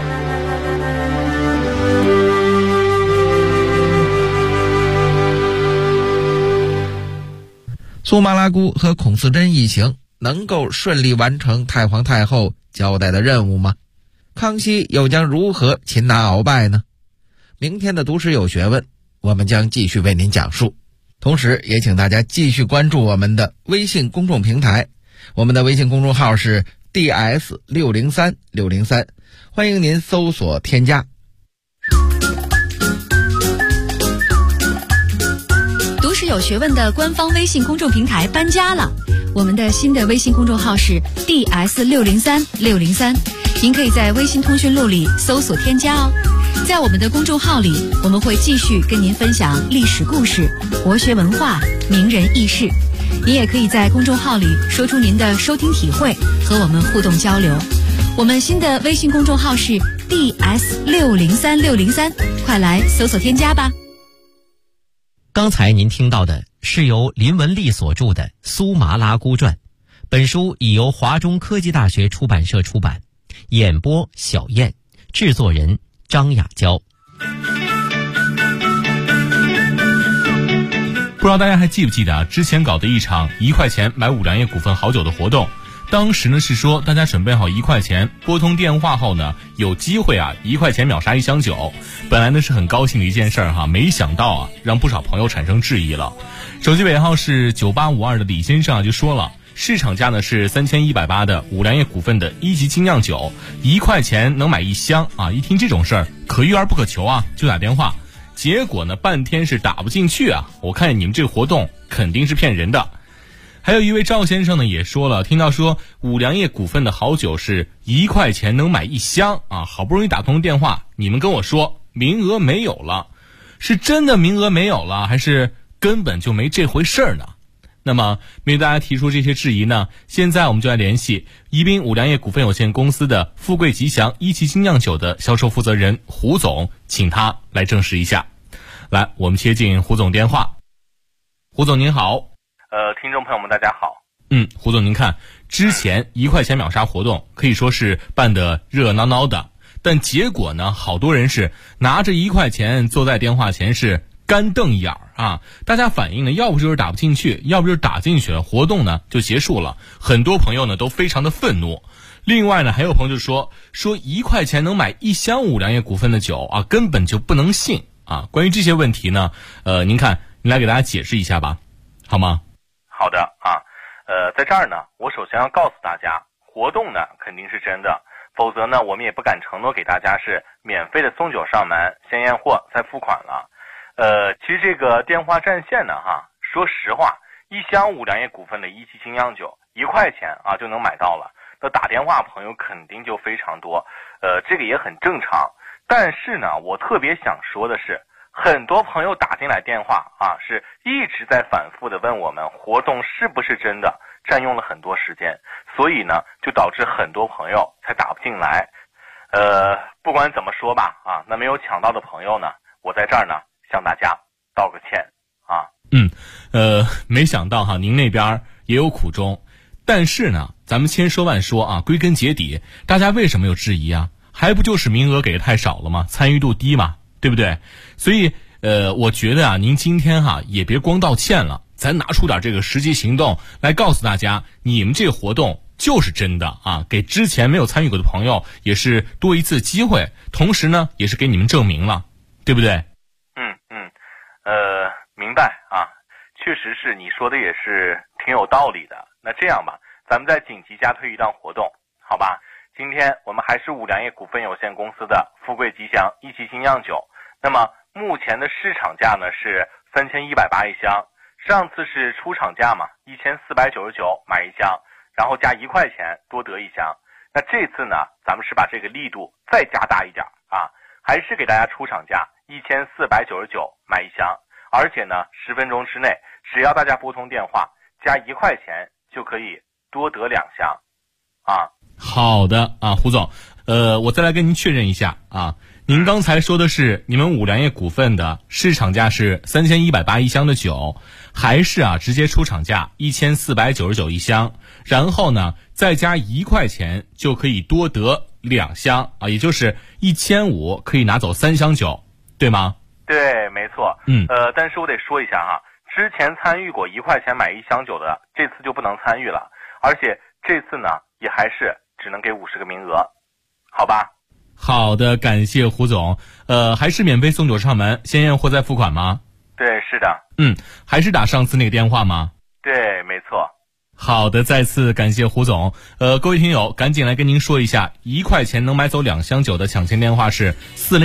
苏麻拉姑和孔四真一行能够顺利完成太皇太后交代的任务吗？康熙又将如何擒拿鳌拜呢？明天的读史有学问，我们将继续为您讲述。同时也请大家继续关注我们的微信公众平台，我们的微信公众号是 DS603603，欢迎您搜索添加。 读史有学问的官方微信公众平台搬家了，我们的新的微信公众号是 DS603603，您可以在微信通讯录里搜索添加哦。在我们的公众号里，我们会继续跟您分享历史故事、国学文化、名人轶事。您也可以在公众号里说出您的收听体会，和我们互动交流。我们新的微信公众号是 DS603603，快来搜索添加吧。 刚才您听到的是由林文丽所著的《苏麻拉姑传》，本书已由华中科技大学出版社出版，演播小燕，制作人张雅娇。 不知道大家还记不记得之前搞的一场1块钱买5粮液股份好酒的活动， 当时呢是说大家准备好1块钱，拨通电话后呢有机会啊1块钱秒杀1箱酒。本来呢是很高兴的一件事儿哈，没想到啊让不少朋友产生质疑了。手机尾号是9852的李先生啊就说了，市场价呢是3180的五粮液股份的1级精酿酒，1块钱能买1箱啊！一听这种事儿，可遇而不可求啊，就打电话。结果呢，半天是打不进去啊！我看你们这个活动肯定是骗人的。还有一位赵先生呢也说了，听到说五粮液股份的好酒是1块钱能买1箱啊，好不容易打通电话，你们跟我说名额没有了，是真的名额没有了，还是根本就没这回事儿呢？那么面对大家提出这些质疑呢，现在我们就来联系宜宾五粮液股份有限公司的富贵吉祥1级精酿酒的销售负责人胡总，请他来证实一下。来，我们接进胡总电话。胡总您好。 听众朋友们大家好。 胡总您看，之前1块钱秒杀活动可以说是办得热热闹闹的，但结果呢，好多人是拿着1块钱坐在电话前是干瞪眼啊！大家反映呢，要不就是打不进去，要不就是打进去了，活动呢就结束了。很多朋友呢都非常的愤怒。另外呢，还有朋友就说1块钱能买1箱五粮液股份的酒啊，根本就不能信啊！关于这些问题呢，您看，您来给大家解释一下吧，好吗？ 好的啊，在这儿呢，我首先要告诉大家，活动呢肯定是真的，否则呢，我们也不敢承诺给大家是免费的送酒上门，先验货再付款了。其实这个电话占线呢，说实话，1箱五粮液股份的1级精酿酒1块钱啊就能买到了，那打电话朋友肯定就非常多，这个也很正常。但是呢，我特别想说的是，很多朋友打进来电话啊，是一直在反复的问我们活动是不是真的，占用了很多时间，所以呢，就导致很多朋友才打不进来。不管怎么说吧，啊，那没有抢到的朋友呢，我在这儿呢向大家道个歉啊。 没想到哈，您那边也有苦衷，但是呢，咱们千说万说啊，归根结底，大家为什么有质疑啊？还不就是名额给的太少了吗？参与度低嘛，对不对？所以我觉得啊，您今天也别光道歉了，咱拿出点这个实际行动来告诉大家，你们这个活动就是真的啊，给之前没有参与过的朋友也是多一次机会，同时呢，也是给你们证明了，对不对？ 明白啊，确实是你说的也是挺有道理的。那这样吧，咱们再紧急加推一档活动，好吧？今天我们还是五粮液股份有限公司的富贵吉祥1级精酿酒，那么目前的市场价呢是3180一箱，上次是出厂价嘛，1499买1箱，然后加1块钱多得1箱。那这次呢，咱们是把这个力度再加大一点啊，还是给大家出厂价1499买1箱，而且呢10分钟之内，只要大家拨通电话加1块钱就可以多得2箱啊。 好的啊，胡总，我再来跟您确认一下啊，您刚才说的是你们五粮液股份的市场价是3180一箱的酒，还是直接出厂价1499一箱，然后呢再加1块钱就可以多得2箱啊，也就是1500可以拿走3箱酒，对吗？ 对，没错。但是我得说一下哈，之前参与过1块钱买1箱酒的，这次就不能参与了，而且这次呢也还是只能给50个名额，好吧？ 好的，感谢胡总。还是免费送酒上门，先验货再付款吗？ 对，是的。 还是打上次那个电话吗？ 对，没错。 好的，再次感谢胡总。各位听友，赶紧来跟您说一下，1块钱能买走2箱酒的抢钱电话是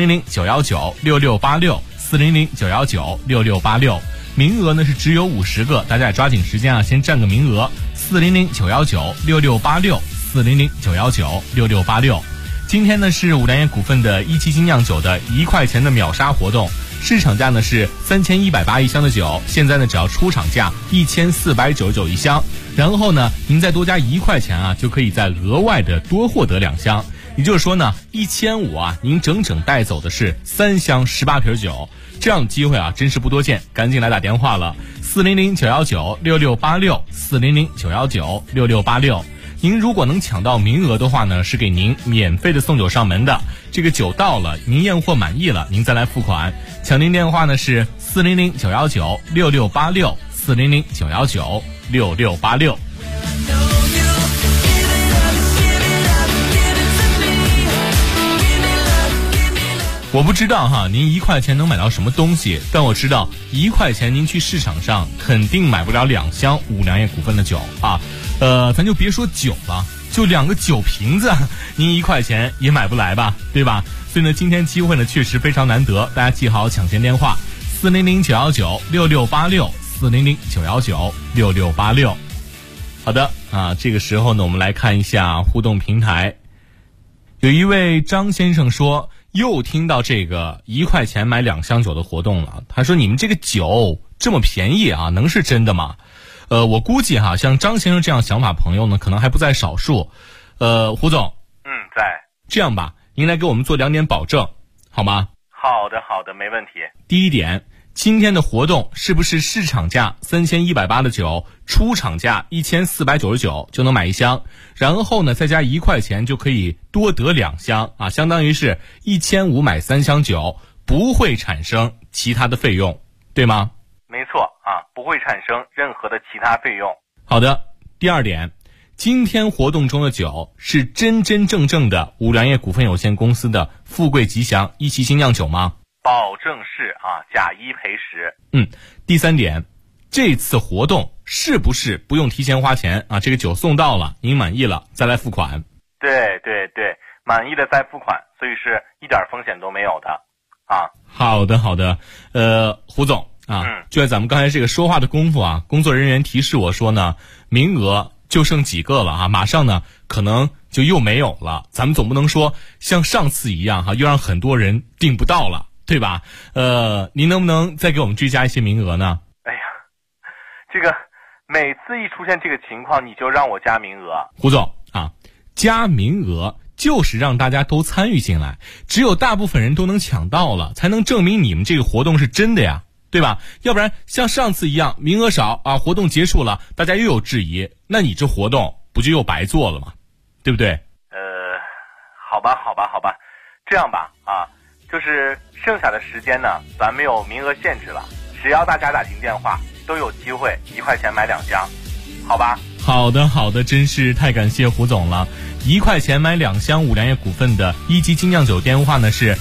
400-919-6686，400-919-6686。名额呢是只有50个，大家也抓紧时间先占个名额。400-919-6686，400-919-6686。今天呢是五粮液股份的1级精酿酒的1块钱的秒杀活动，市场价呢是3180一箱的酒，现在呢只要出厂价1499一箱，然后呢您再多加1块钱就可以再额外的多获得2箱，也就是说呢1500您整整带走的是3箱18瓶酒，这样的机会真是不多见，赶紧来打电话了，400-919-6686，400-919-6686。您如果能抢到名额的话呢，是给您免费的送酒上门的。这个酒到了，您验货满意了，您再来付款。抢您电话呢是400-919-6686，400-919-6686。 我不知道哈，您1块钱能买到什么东西，但我知道1块钱您去市场上肯定买不了2箱五粮液股份的酒啊。咱就别说酒了，就2个酒瓶子，您1块钱也买不来吧，对吧？所以呢，今天机会呢确实非常难得，大家记好抢先电话400-919-6686，400-919-6686。好的啊，这个时候呢，我们来看一下互动平台。有一位张先生说，又听到这个1块钱买2箱酒的活动了。他说，你们这个酒这么便宜啊，能是真的吗？我估计哈，像张先生这样想法朋友呢，可能还不在少数。胡总， 在。 这样吧，您来给我们做2点保证，好吗？ 好的，没问题。 第一点，今天的活动是不是市场价3180的酒，出厂价1499就能买1箱，然后呢再加1块钱就可以多得2箱啊，相当于是1500买3箱酒，不会产生其他的费用，对吗？ 没错啊，不会产生任何的其他费用。 好的，第二点，今天活动中的酒是真真正正的五粮液股份有限公司的富贵吉祥一期精酿酒吗？ 保证是啊，假一赔10。 第三点，这次活动是不是不用提前花钱啊？这个酒送到了，您满意了再来付款。 对，满意的再付款，所以是一点风险都没有的啊。 好的，胡总啊，就在咱们刚才这个说话的功夫啊，工作人员提示我说呢，名额就剩几个了啊，马上呢可能就又没有了。咱们总不能说像上次一样哈，又让很多人订不到了，对吧？您能不能再给我们追加一些名额呢？ 哎呀，这个每次一出现这个情况，你就让我加名额。 胡总啊，加名额就是让大家都参与进来，只有大部分人都能抢到了，才能证明你们这个活动是真的呀，对吧？要不然像上次一样名额少啊，活动结束了大家又有质疑，那你这活动不就又白做了吗？对不对？ 好吧，这样吧啊，就是剩下的时间呢，咱没有名额限制了，只要大家打进电话都有机会1块钱买2箱，好吧？ 好的，真是太感谢胡总了。1块钱买2箱五粮液股份的一级精酿酒电话呢是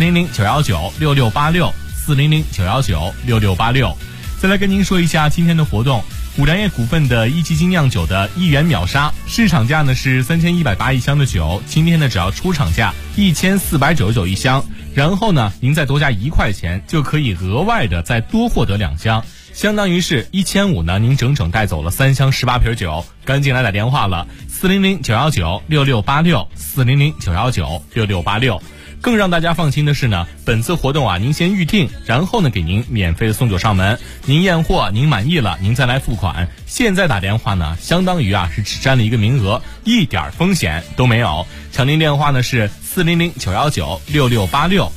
400-919-6686，400-919-6686。再来跟您说一下今天的活动，五粮液股份的一级精酿酒的1元秒杀，市场价呢是3180一箱的酒，今天呢只要出厂价1499一箱，然后呢您再多加1块钱就可以额外的再多获得2箱，相当于是1500呢，您整整带走了3箱18瓶酒。赶紧来打电话了，400-919-6686，400-919-6686。更让大家放心的是呢，本次活动啊，您先预定，然后呢给您免费的送酒上门，您验货您满意了您再来付款。现在打电话呢，相当于啊是只占了一个名额，一点风险都没有。抢您电话呢是400-919-6686，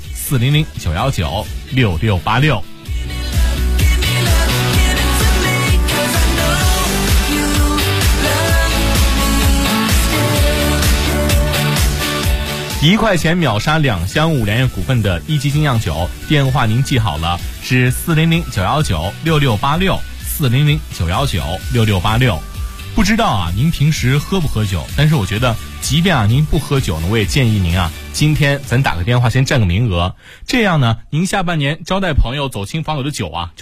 400-919-6686。1块钱秒杀2箱五粮液股份的一级精酿酒，电话您记好了，是400-919-6686， 400-919-6686。不知道啊，您平时喝不喝酒？但是我觉得，即便啊您不喝酒呢，我也建议您啊，今天咱打个电话先占个名额，这样呢，您下半年招待朋友走亲访友的酒啊。